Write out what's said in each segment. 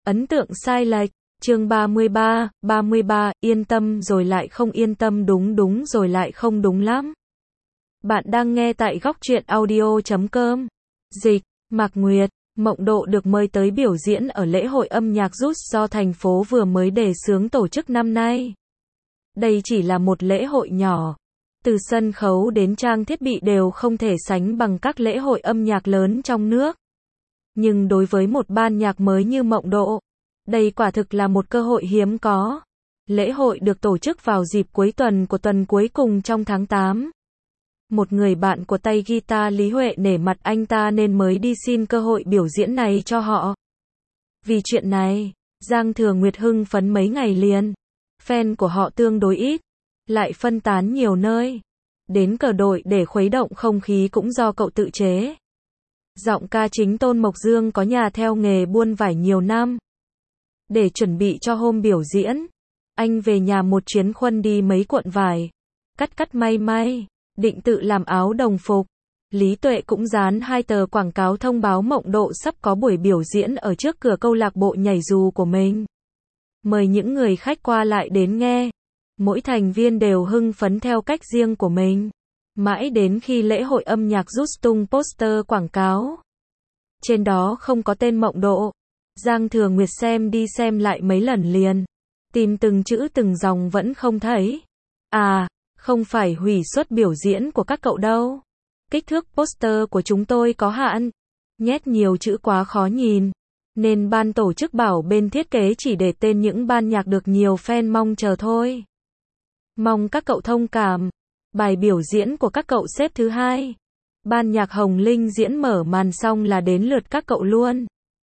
Ấn tượng sai lệch. Chương 33, yên tâm rồi lại không yên tâm, đúng rồi lại không đúng lắm. Bạn đang nghe tại góc truyện audio.com. Dịch, Mạc Nguyệt. Mộng Độ được mời tới biểu diễn ở lễ hội âm nhạc Just do thành phố vừa mới đề xướng tổ chức năm nay. Đây chỉ là một lễ hội nhỏ. Từ sân khấu đến trang thiết bị đều không thể sánh bằng các lễ hội âm nhạc lớn trong nước. Nhưng đối với một ban nhạc mới như Mộng Độ, đây quả thực là một cơ hội hiếm có. Lễ hội được tổ chức vào dịp cuối tuần của tuần cuối cùng trong tháng 8. Một người bạn của tay guitar Lý Huệ nể mặt anh ta nên mới đi xin cơ hội biểu diễn này cho họ. Vì chuyện này, Giang Thừa Nguyệt hưng phấn mấy ngày liền. Fan của họ tương đối ít, lại phân tán nhiều nơi. Đến cờ đội để khuấy động không khí cũng do cậu tự chế. Giọng ca chính Tôn Mộc Dương có nhà theo nghề buôn vải nhiều năm. Để chuẩn bị cho hôm biểu diễn, anh về nhà một chuyến khuân đi mấy cuộn vải, cắt may, định tự làm áo đồng phục. Lý Tuệ cũng dán 2 tờ quảng cáo thông báo Mộng Độ sắp có buổi biểu diễn ở trước cửa câu lạc bộ nhảy dù của mình. Mời những người khách qua lại đến nghe. Mỗi thành viên đều hưng phấn theo cách riêng của mình. Mãi đến khi lễ hội âm nhạc Just tung poster quảng cáo. Trên đó không có tên Mộng Độ. Giang Thừa Nguyệt xem đi xem lại mấy lần liền. Tìm từng chữ từng dòng vẫn không thấy. À, không phải hủy suất biểu diễn của các cậu đâu. Kích thước poster của chúng tôi có hạn. Nhét nhiều chữ quá khó nhìn. Nên ban tổ chức bảo bên thiết kế chỉ để tên những ban nhạc được nhiều fan mong chờ thôi. Mong các cậu thông cảm. Bài biểu diễn của các cậu xếp thứ 2. Ban nhạc Hồng Linh diễn mở màn xong là đến lượt các cậu luôn.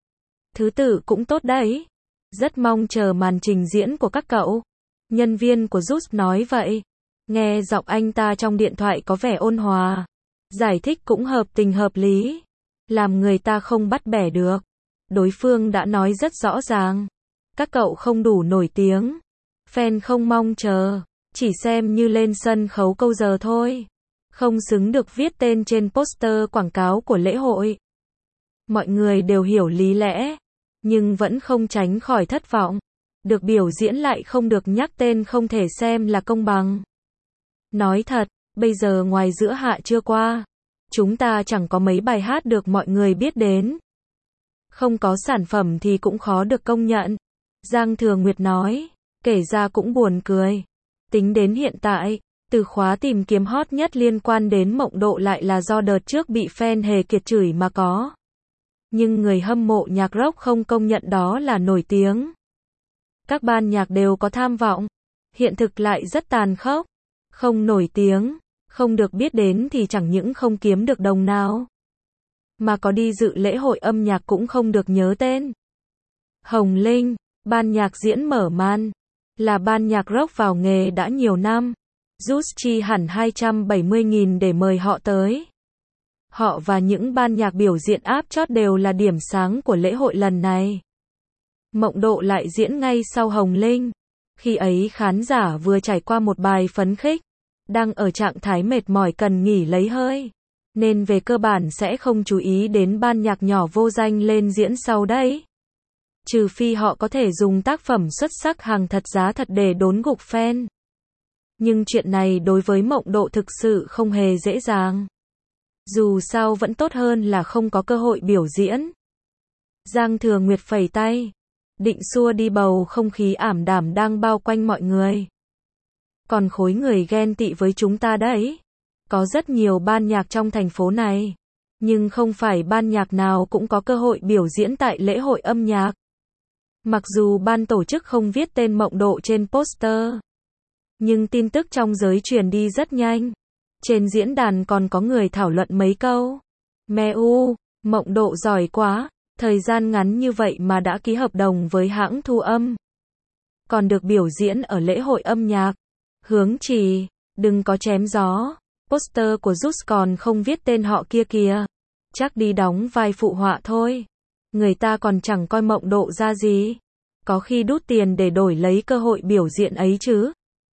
Thứ tự cũng tốt đấy. Rất mong chờ màn trình diễn của các cậu. Nhân viên của Just nói vậy. Nghe giọng anh ta trong điện thoại có vẻ ôn hòa. Giải thích cũng hợp tình hợp lý. Làm người ta không bắt bẻ được. Đối phương đã nói rất rõ ràng. Các cậu không đủ nổi tiếng. Fan không mong chờ. Chỉ xem như lên sân khấu câu giờ thôi. Không xứng được viết tên trên poster quảng cáo của lễ hội. Mọi người đều hiểu lý lẽ. Nhưng vẫn không tránh khỏi thất vọng. Được biểu diễn lại không được nhắc tên không thể xem là công bằng. Nói thật, bây giờ ngoài giữa hạ chưa qua, chúng ta chẳng có mấy bài hát được mọi người biết đến. Không có sản phẩm thì cũng khó được công nhận. Giang Thừa Nguyệt nói, kể ra cũng buồn cười. Tính đến hiện tại, từ khóa tìm kiếm hot nhất liên quan đến Mộng Độ lại là do đợt trước bị fan Hề Kiệt chửi mà có. Nhưng người hâm mộ nhạc rock không công nhận đó là nổi tiếng. Các ban nhạc đều có tham vọng. Hiện thực lại rất tàn khốc. Không nổi tiếng, không được biết đến thì chẳng những không kiếm được đồng nào. Mà có đi dự lễ hội âm nhạc cũng không được nhớ tên. Hồng Linh, ban nhạc diễn mở màn. Là ban nhạc rock vào nghề đã nhiều năm. Just chi hẳn 270.000 để mời họ tới. Họ và những ban nhạc biểu diễn áp chót đều là điểm sáng của lễ hội lần này. Mộng Độ lại diễn ngay sau Hồng Linh. Khi ấy khán giả vừa trải qua một bài phấn khích. Đang ở trạng thái mệt mỏi cần nghỉ lấy hơi. Nên về cơ bản sẽ không chú ý đến ban nhạc nhỏ vô danh lên diễn sau đấy. Trừ phi họ có thể dùng tác phẩm xuất sắc hàng thật giá thật để đốn gục fan. Nhưng chuyện này đối với Mộng Độ thực sự không hề dễ dàng. Dù sao vẫn tốt hơn là không có cơ hội biểu diễn. Giang Thừa Nguyệt phẩy tay. Định xua đi bầu không khí ảm đạm đang bao quanh mọi người. Còn khối người ghen tị với chúng ta đấy. Có rất nhiều ban nhạc trong thành phố này. Nhưng không phải ban nhạc nào cũng có cơ hội biểu diễn tại lễ hội âm nhạc. Mặc dù ban tổ chức không viết tên Mộng Độ trên poster. Nhưng tin tức trong giới truyền đi rất nhanh. Trên diễn đàn còn có người thảo luận mấy câu. Mèo, Mộng Độ giỏi quá. Thời gian ngắn như vậy mà đã ký hợp đồng với hãng thu âm. Còn được biểu diễn ở lễ hội âm nhạc. Hướng Trì, đừng có chém gió. Poster của Just còn không viết tên họ kia kìa. Chắc đi đóng vai phụ họa thôi. Người ta còn chẳng coi Mộng Độ ra gì. Có khi đút tiền để đổi lấy cơ hội biểu diễn ấy chứ.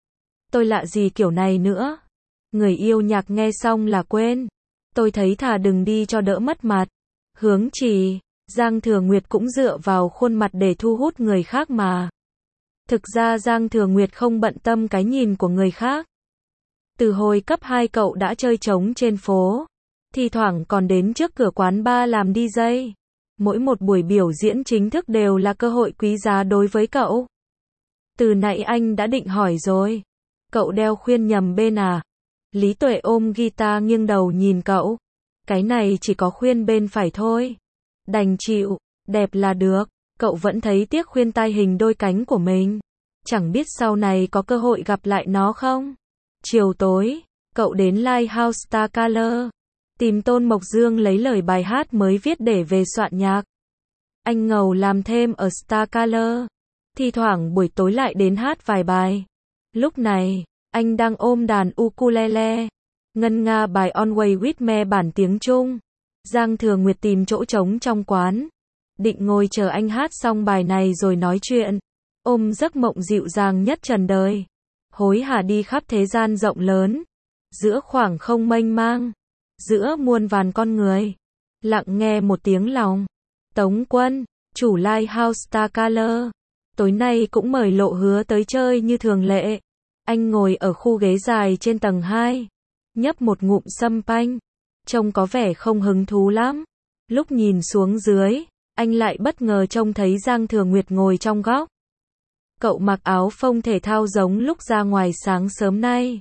Tôi lạ gì kiểu này nữa. Người yêu nhạc nghe xong là quên. Tôi thấy thà đừng đi cho đỡ mất mặt. Hướng Trì, Giang Thừa Nguyệt cũng dựa vào khuôn mặt để thu hút người khác mà. Thực ra Giang Thừa Nguyệt không bận tâm cái nhìn của người khác. Từ hồi cấp 2 cậu đã chơi trống trên phố, thi thoảng còn đến trước cửa quán bar làm DJ. Mỗi một buổi biểu diễn chính thức đều là cơ hội quý giá đối với cậu. Từ nãy anh đã định hỏi rồi. Cậu đeo khuyên nhầm bên à? Lý Tuệ ôm guitar nghiêng đầu nhìn cậu. Cái này chỉ có khuyên bên phải thôi. Đành chịu, đẹp là được. Cậu vẫn thấy tiếc khuyên tai hình đôi cánh của mình. Chẳng biết sau này có cơ hội gặp lại nó không? Chiều tối, cậu đến Lighthouse Star Color. Tìm Tôn Mộc Dương lấy lời bài hát mới viết để về soạn nhạc. Anh ngầu làm thêm ở Star Color. Thi thoảng buổi tối lại đến hát vài bài. Lúc này, anh đang ôm đàn ukulele, ngân nga bài Always With Me bản tiếng Trung. Giang Thừa Nguyệt tìm chỗ trống trong quán. Định ngồi chờ anh hát xong bài này rồi nói chuyện. Ôm giấc mộng dịu dàng nhất trần đời. Hối hả đi khắp thế gian rộng lớn. Giữa khoảng không mênh mang. Giữa muôn vàn con người. Lặng nghe một tiếng lòng. Tống Quân, chủ Lighthouse Star Color. Tối nay cũng mời Lộ Hứa tới chơi như thường lệ. Anh ngồi ở khu ghế dài trên tầng 2. Nhấp một ngụm sâm panh. Trông có vẻ không hứng thú lắm. Lúc nhìn xuống dưới, anh lại bất ngờ trông thấy Giang Thừa Nguyệt ngồi trong góc. Cậu mặc áo phông thể thao giống lúc ra ngoài sáng sớm nay.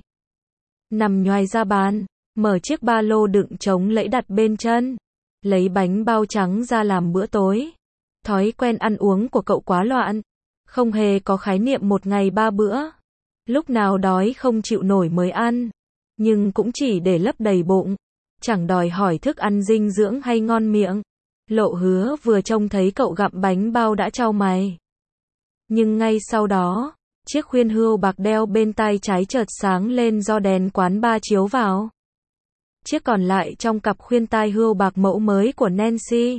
Nằm nhoài ra bàn, mở chiếc ba lô đựng trống lẫy đặt bên chân. Lấy bánh bao trắng ra làm bữa tối. Thói quen ăn uống của cậu quá loạn. Không hề có khái niệm một ngày 3 bữa. Lúc nào đói không chịu nổi mới ăn. Nhưng cũng chỉ để lấp đầy bụng. Chẳng đòi hỏi thức ăn dinh dưỡng hay ngon miệng. Lộ Hứa vừa trông thấy cậu gặm bánh bao đã chau mày. Nhưng ngay sau đó, chiếc khuyên hươu bạc đeo bên tai trái chợt sáng lên do đèn quán bar chiếu vào. Chiếc còn lại trong cặp khuyên tai hươu bạc mẫu mới của Nancy.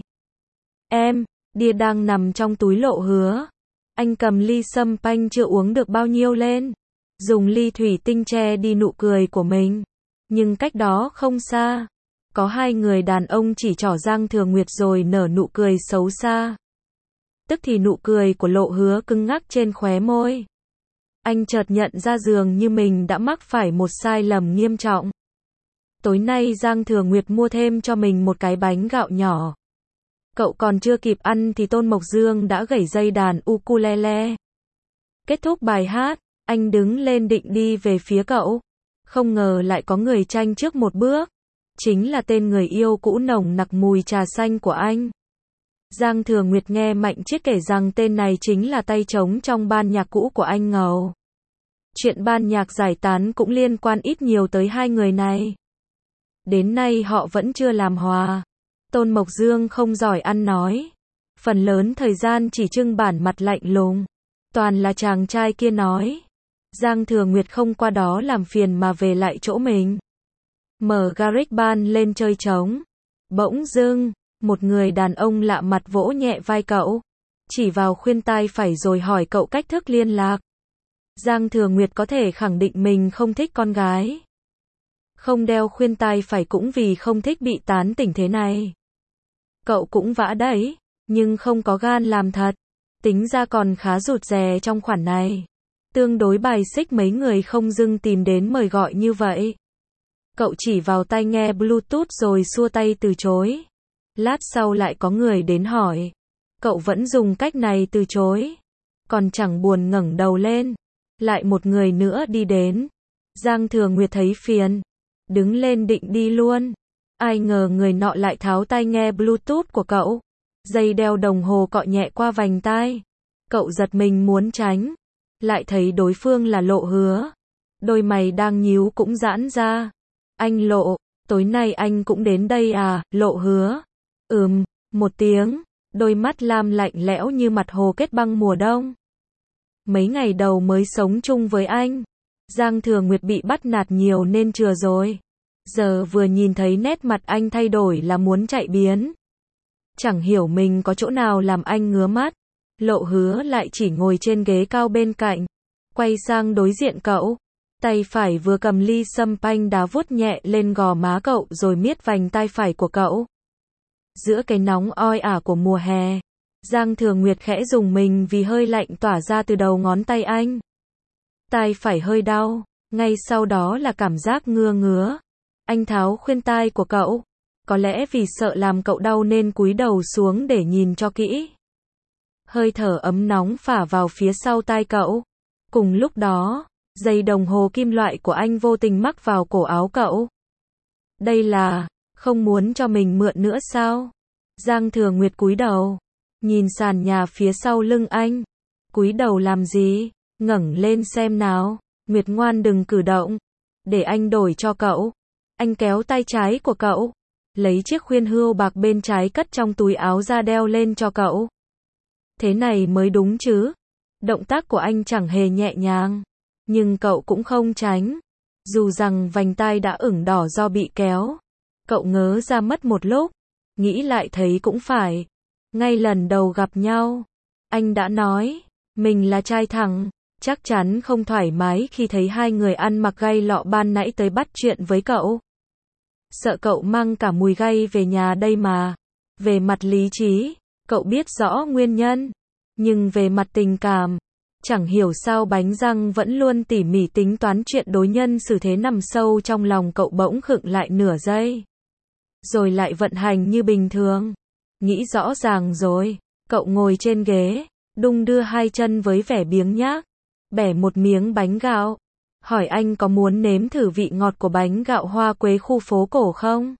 Em, đĩa đang nằm trong túi Lộ Hứa. Anh cầm ly sâm panh chưa uống được bao nhiêu lên. Dùng ly thủy tinh che đi nụ cười của mình. Nhưng cách đó không xa. Có hai người đàn ông chỉ trỏ Giang Thừa Nguyệt rồi nở nụ cười xấu xa. Tức thì nụ cười của Lộ Hứa cứng ngắc trên khóe môi. Anh chợt nhận ra dường như mình đã mắc phải một sai lầm nghiêm trọng. Tối nay Giang Thừa Nguyệt mua thêm cho mình một cái bánh gạo nhỏ. Cậu còn chưa kịp ăn thì Tôn Mộc Dương đã gảy dây đàn ukulele. Kết thúc bài hát, anh đứng lên định đi về phía cậu. Không ngờ lại có người tranh trước một bước. Chính là tên người yêu cũ nồng nặc mùi trà xanh của anh. Giang Thừa Nguyệt nghe Mạnh Chiết kể rằng tên này chính là tay trống trong ban nhạc cũ của anh ngầu. Chuyện ban nhạc giải tán cũng liên quan ít nhiều tới hai người này. Đến nay họ vẫn chưa làm hòa. Tôn Mộc Dương không giỏi ăn nói. Phần lớn thời gian chỉ trưng bản mặt lạnh lùng. Toàn là chàng trai kia nói. Giang Thừa Nguyệt không qua đó làm phiền mà về lại chỗ mình. Mở GarageBand lên chơi trống. Bỗng dưng, một người đàn ông lạ mặt vỗ nhẹ vai cậu. Chỉ vào khuyên tai phải rồi hỏi cậu cách thức liên lạc. Giang Thừa Nguyệt có thể khẳng định mình không thích con gái. Không đeo khuyên tai phải cũng vì không thích bị tán tỉnh thế này. Cậu cũng vã đấy, nhưng không có gan làm thật. Tính ra còn khá rụt rè trong khoản này. Tương đối bài xích mấy người không dưng tìm đến mời gọi như vậy. Cậu chỉ vào tai nghe Bluetooth rồi xua tay từ chối. Lát sau lại có người đến hỏi. Cậu vẫn dùng cách này từ chối. Còn chẳng buồn ngẩng đầu lên. Lại một người nữa đi đến. Giang Thừa Nguyệt thấy phiền. Đứng lên định đi luôn. Ai ngờ người nọ lại tháo tai nghe Bluetooth của cậu. Dây đeo đồng hồ cọ nhẹ qua vành tai. Cậu giật mình muốn tránh. Lại thấy đối phương là Lộ Hứa. Đôi mày đang nhíu cũng giãn ra. Anh Lộ, tối nay anh cũng đến đây à? Lộ Hứa. Một tiếng. Đôi mắt lam lạnh lẽo như mặt hồ kết băng mùa đông. Mấy ngày đầu mới sống chung với anh. Giang Thừa Nguyệt bị bắt nạt nhiều nên chừa rồi. Giờ vừa nhìn thấy nét mặt anh thay đổi là muốn chạy biến. Chẳng hiểu mình có chỗ nào làm anh ngứa mắt. Lộ Hứa lại chỉ ngồi trên ghế cao bên cạnh. Quay sang đối diện cậu. Tay phải vừa cầm ly sâm panh đá vuốt nhẹ lên gò má cậu rồi miết vành tai phải của cậu. Giữa cái nóng oi ả của mùa hè, Giang Thừa Nguyệt khẽ rùng mình vì hơi lạnh tỏa ra từ đầu ngón tay anh. Tai phải hơi đau, ngay sau đó là cảm giác ngứa ngứa. Anh tháo khuyên tai của cậu. Có lẽ vì sợ làm cậu đau nên cúi đầu xuống để nhìn cho kỹ. Hơi thở ấm nóng phả vào phía sau tai cậu. Cùng lúc đó, dây đồng hồ kim loại của anh vô tình mắc vào cổ áo cậu. Đây là, không muốn cho mình mượn nữa sao? Giang Thừa Nguyệt cúi đầu, nhìn sàn nhà phía sau lưng anh. Cúi đầu làm gì? Ngẩng lên xem nào. Nguyệt ngoan đừng cử động. Để anh đổi cho cậu. Anh kéo tay trái của cậu. Lấy chiếc khuyên hươu bạc bên trái cất trong túi áo ra đeo lên cho cậu. Thế này mới đúng chứ. Động tác của anh chẳng hề nhẹ nhàng. Nhưng cậu cũng không tránh. Dù rằng vành tai đã ửng đỏ do bị kéo. Cậu ngớ ra mất một lúc. Nghĩ lại thấy cũng phải. Ngay lần đầu gặp nhau, anh đã nói, mình là trai thẳng. Chắc chắn không thoải mái khi thấy hai người ăn mặc gay lọ ban nãy tới bắt chuyện với cậu. Sợ cậu mang cả mùi gay về nhà đây mà. Về mặt lý trí, cậu biết rõ nguyên nhân. Nhưng về mặt tình cảm, chẳng hiểu sao bánh răng vẫn luôn tỉ mỉ tính toán chuyện đối nhân xử thế nằm sâu trong lòng cậu bỗng khựng lại nửa giây. Rồi lại vận hành như bình thường. Nghĩ rõ ràng rồi, cậu ngồi trên ghế, đung đưa hai chân với vẻ biếng nhác, bẻ một miếng bánh gạo, hỏi anh có muốn nếm thử vị ngọt của bánh gạo hoa quế khu phố cổ không?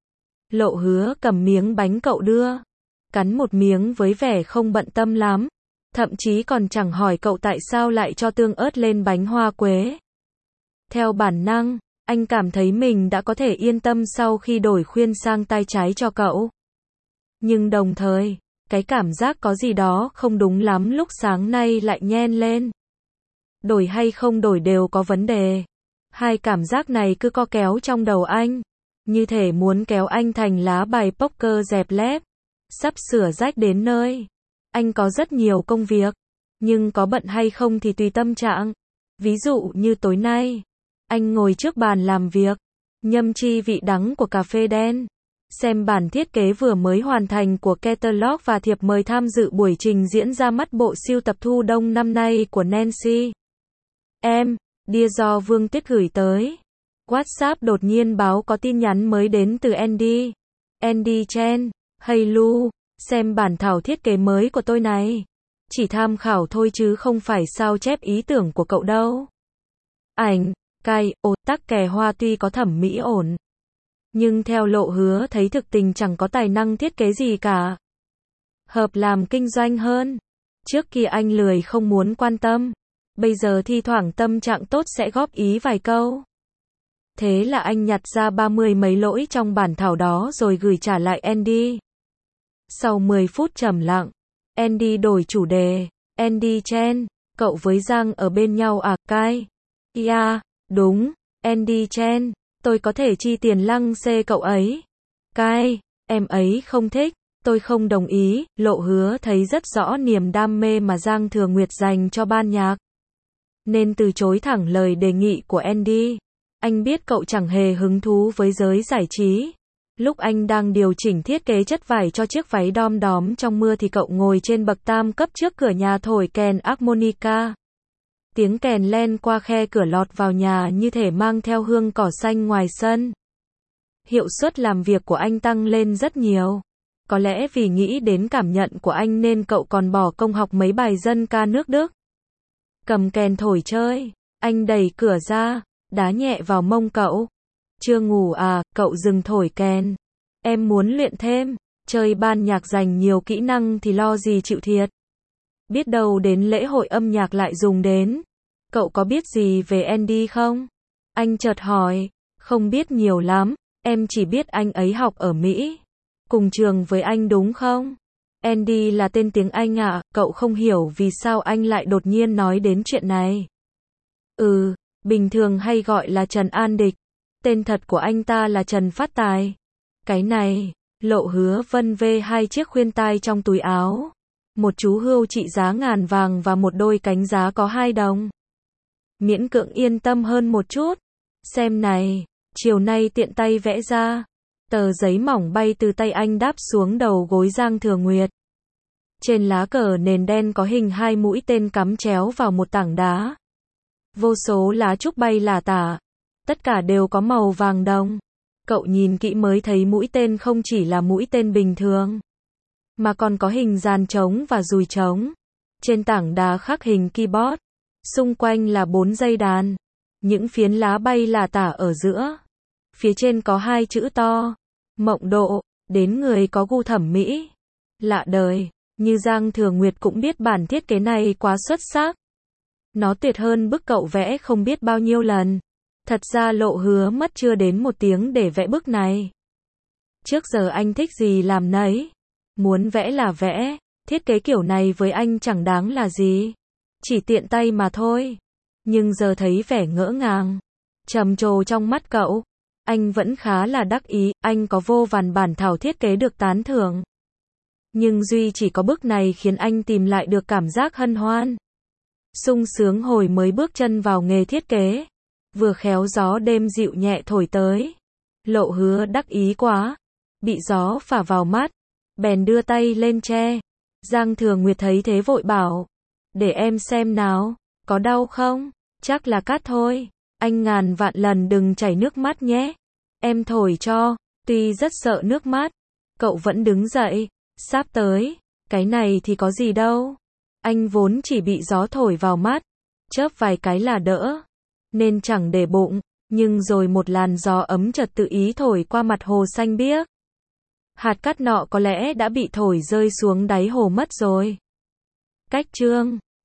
Lộ Hứa cầm miếng bánh cậu đưa, cắn một miếng với vẻ không bận tâm lắm, thậm chí còn chẳng hỏi cậu tại sao lại cho tương ớt lên bánh hoa quế. Theo bản năng, anh cảm thấy mình đã có thể yên tâm sau khi đổi khuyên sang tay trái cho cậu. Nhưng đồng thời, cái cảm giác có gì đó không đúng lắm lúc sáng nay lại nhen lên. Đổi hay không đổi đều có vấn đề. Hai cảm giác này cứ co kéo trong đầu anh. Như thể muốn kéo anh thành lá bài poker dẹp lép. Sắp sửa rách đến nơi. Anh có rất nhiều công việc. Nhưng có bận hay không thì tùy tâm trạng. Ví dụ như tối nay, anh ngồi trước bàn làm việc, nhâm chi vị đắng của cà phê đen. Xem bản thiết kế vừa mới hoàn thành của catalog và thiệp mời tham dự buổi trình diễn ra mắt bộ sưu tập thu đông năm nay của Nancy. Em, Dear do Vương Tuyết gửi tới. WhatsApp đột nhiên báo có tin nhắn mới đến từ Andy. Andy Chen, hey Lu, xem bản thảo thiết kế mới của tôi này. Chỉ tham khảo thôi chứ không phải sao chép ý tưởng của cậu đâu. Ảnh, cay, tắc kè hoa tuy có thẩm mỹ ổn. Nhưng theo Lộ Hứa thấy thực tình chẳng có tài năng thiết kế gì cả. Hợp làm kinh doanh hơn. Trước kia anh lười không muốn quan tâm. Bây giờ thi thoảng tâm trạng tốt sẽ góp ý vài câu. Thế là anh nhặt ra 30 mấy lỗi trong bản thảo đó rồi gửi trả lại Andy. Sau 10 phút trầm lặng, Andy đổi chủ đề. Andy Chen, cậu với Giang ở bên nhau à, Kai? Yeah, đúng, Andy Chen. Tôi có thể chi tiền lăng xê cậu ấy. Kai, em ấy không thích, tôi không đồng ý. Lộ Hứa thấy rất rõ niềm đam mê mà Giang Thừa Nguyệt dành cho ban nhạc, nên từ chối thẳng lời đề nghị của Andy. Anh biết cậu chẳng hề hứng thú với giới giải trí. Lúc anh đang điều chỉnh thiết kế chất vải cho chiếc váy đom đóm trong mưa thì cậu ngồi trên bậc tam cấp trước cửa nhà thổi kèn harmonica. Tiếng kèn len qua khe cửa lọt vào nhà như thể mang theo hương cỏ xanh ngoài sân. Hiệu suất làm việc của anh tăng lên rất nhiều. Có lẽ vì nghĩ đến cảm nhận của anh nên cậu còn bỏ công học mấy bài dân ca nước Đức. Cầm kèn thổi chơi, anh đẩy cửa ra, đá nhẹ vào mông cậu. Chưa ngủ à, cậu dừng thổi kèn. Em muốn luyện thêm, chơi ban nhạc dành nhiều kỹ năng thì lo gì chịu thiệt. Biết đâu đến lễ hội âm nhạc lại dùng đến. Cậu có biết gì về Andy không? Anh chợt hỏi. Không biết nhiều lắm, em chỉ biết anh ấy học ở Mỹ. Cùng trường với anh đúng không? Andy là tên tiếng Anh ạ, cậu không hiểu vì sao anh lại đột nhiên nói đến chuyện này. Bình thường hay gọi là Trần An Địch. Tên thật của anh ta là Trần Phát Tài. Cái này, Lộ Hứa vân vê hai chiếc khuyên tai trong túi áo. Một chú hươu trị giá ngàn vàng và một đôi cánh giá có 2 đồng. Miễn cưỡng yên tâm hơn một chút. Xem này, chiều nay tiện tay vẽ ra. Tờ giấy mỏng bay từ tay anh đáp xuống đầu gối Giang Thừa Nguyệt. Trên lá cờ nền đen có hình 2 mũi tên cắm chéo vào một tảng đá. Vô số lá trúc bay lả tả. Tất cả đều có màu vàng đồng. Cậu nhìn kỹ mới thấy mũi tên không chỉ là mũi tên bình thường, mà còn có hình dàn trống và dùi trống. Trên tảng đá khắc hình keyboard. Xung quanh là 4 dây đàn. Những phiến lá bay lả tả ở giữa. Phía trên có 2 chữ to. Mộng độ, đến người có gu thẩm mỹ. Lạ đời, như Giang Thừa Nguyệt cũng biết bản thiết kế này quá xuất sắc. Nó tuyệt hơn bức cậu vẽ không biết bao nhiêu lần. Thật ra Lộ hứa mất chưa đến 1 tiếng để vẽ bức này. Trước giờ anh thích gì làm nấy. Muốn vẽ là vẽ, thiết kế kiểu này với anh chẳng đáng là gì. Chỉ tiện tay mà thôi. Nhưng giờ thấy vẻ ngỡ ngàng, trầm trồ trong mắt cậu, anh vẫn khá là đắc ý, anh có vô vàn bản thảo thiết kế được tán thưởng. Nhưng duy chỉ có bức này khiến anh tìm lại được cảm giác hân hoan, sung sướng hồi mới bước chân vào nghề thiết kế. Vừa khéo gió đêm dịu nhẹ thổi tới. Lộ hứa đắc ý quá, bị gió phả vào mắt, bèn đưa tay lên che. Giang Thừa Nguyệt thấy thế vội bảo, để em xem nào, có đau không? Chắc là cát thôi, anh ngàn vạn lần đừng chảy nước mắt nhé. Em thổi cho. Tuy rất sợ nước mắt, cậu vẫn đứng dậy. Sắp tới, cái này thì có gì đâu. Anh vốn chỉ bị gió thổi vào mắt, chớp vài cái là đỡ, nên chẳng để bụng. Nhưng rồi một làn gió ấm chợt tự ý thổi qua mặt hồ xanh biếc. Hạt cát nọ có lẽ đã bị thổi rơi xuống đáy hồ mất rồi. Cách chương